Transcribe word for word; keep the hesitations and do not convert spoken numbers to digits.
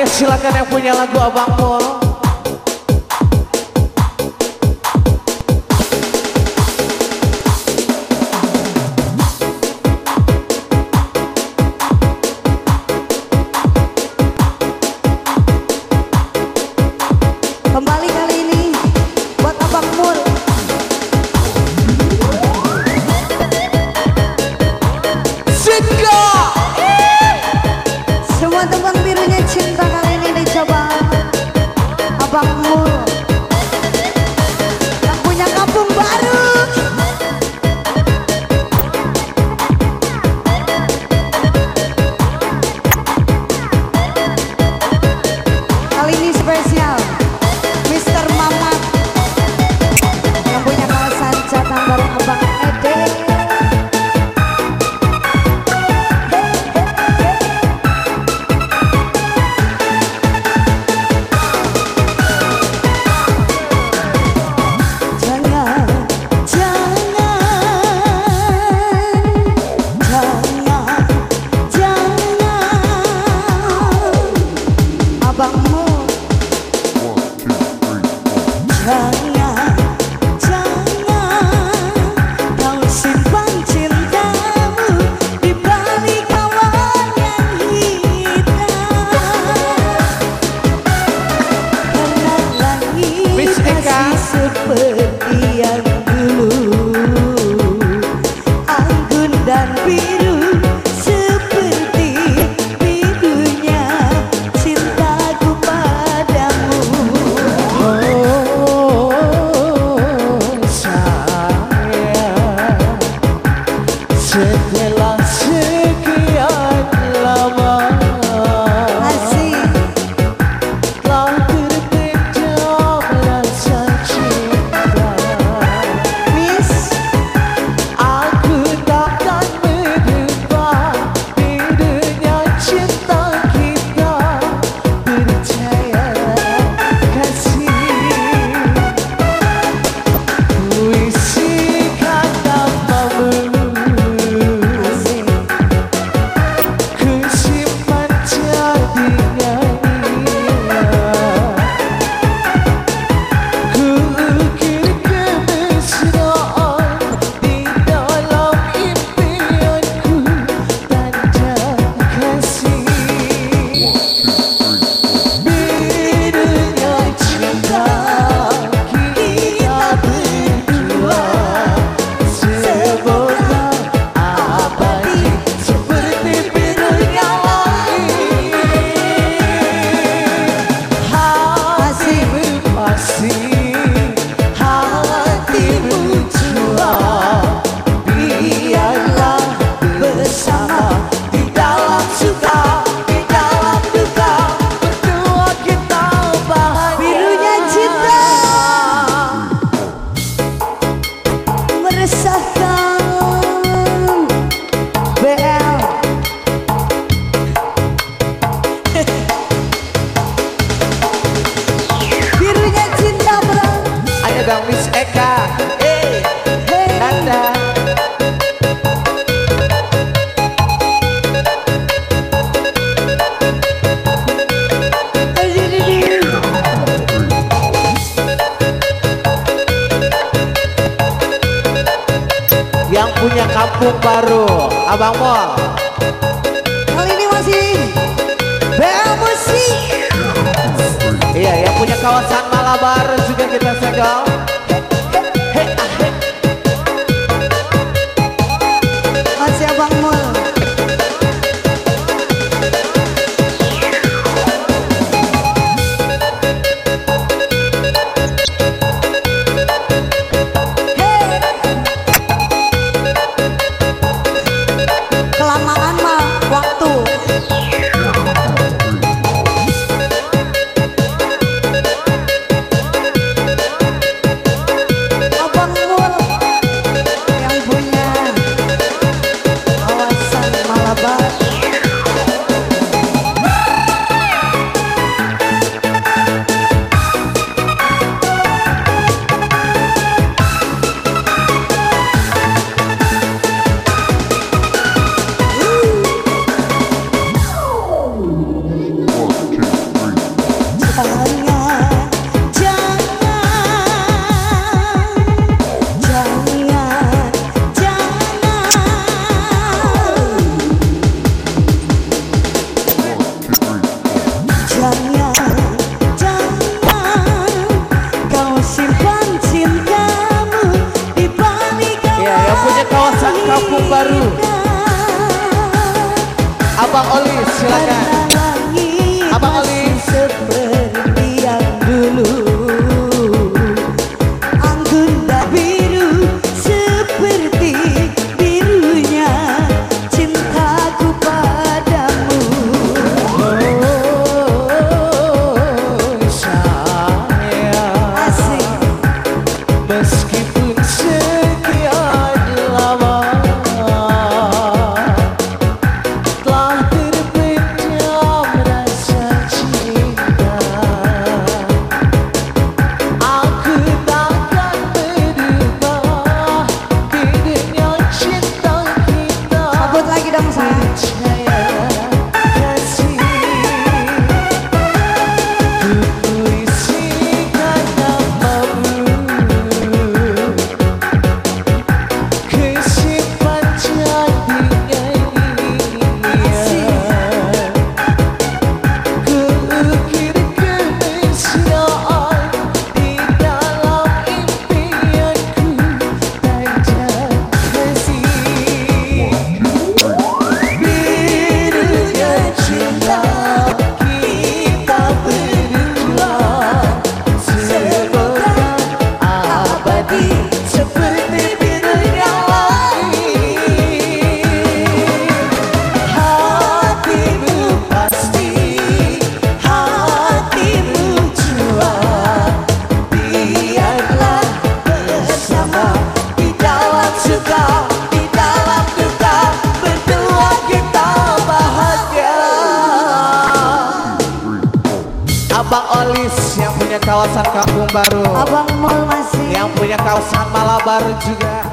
silakan yang punya lagu Abang Mul. Kembali kali ini buat Abang Mul. Cinta. Semua teman birunya cinta kali ini dicoba Abang Mul yang punya kampung baru. Kali ini spesial Mister Mamat yang punya kawasan Jatang bareng Abang Ede. Seperti yang dulu, anggun dan biru seperti birunya cintaku padamu. Oh, sayang, setelah sekian lama Asik. telah terpendam rasa cinta. Miss, Aku takkan menebak bedanya cinta kita. Percaya kasih, puisikan namamu, asik. ku simpan jadi nyanyian. Ku ukir kemesraan di dalam impianku, tanda kasih. Bedanya cinta kita berdua, semoga abadi seperti birunya langit. Hatimu pasti, hatimu jua, biarlah bersama di dalam suka, di dalam duka, berdua kita bahagia. Birunya cinta meresahkan B L. Birunya cinta bro. Ayo dong Miss Eka, eh, Hey. Nanda. Yang punya kampung baru Abang Mul. Kali ini masih B L Musik. Iya, yang punya kawasan Malabar juga kita segel. Hei, ah, hei. Masih Abang Mul. Hey. Kelamaan mah waktu. Abang Oli silakan. Abang Oli seperti yang dulu, anggun dan biru seperti birunya cintaku padamu. Oh sayang, Asik. meskipun sekian lama telah terpendam rasa cinta, aku takkan berubah dengan cinta kita. Sambut lagi dong sayang. Percaya kasih, ku puisikan namamu, kesimpan jadinya ku ukir kemesraan di dalam impianku tajam kasih. Birunya cinta kita berdua, semoga abadi seperti birunya langit. Hatimu pasti, hatimu jua, biarlah bersama di dalam suka, di dalam duka, berdua kita bahagia. Abang Olis yang punya kawasan Kampung Baru, Abang Mall masih. yang punya kawasan Malabar juga.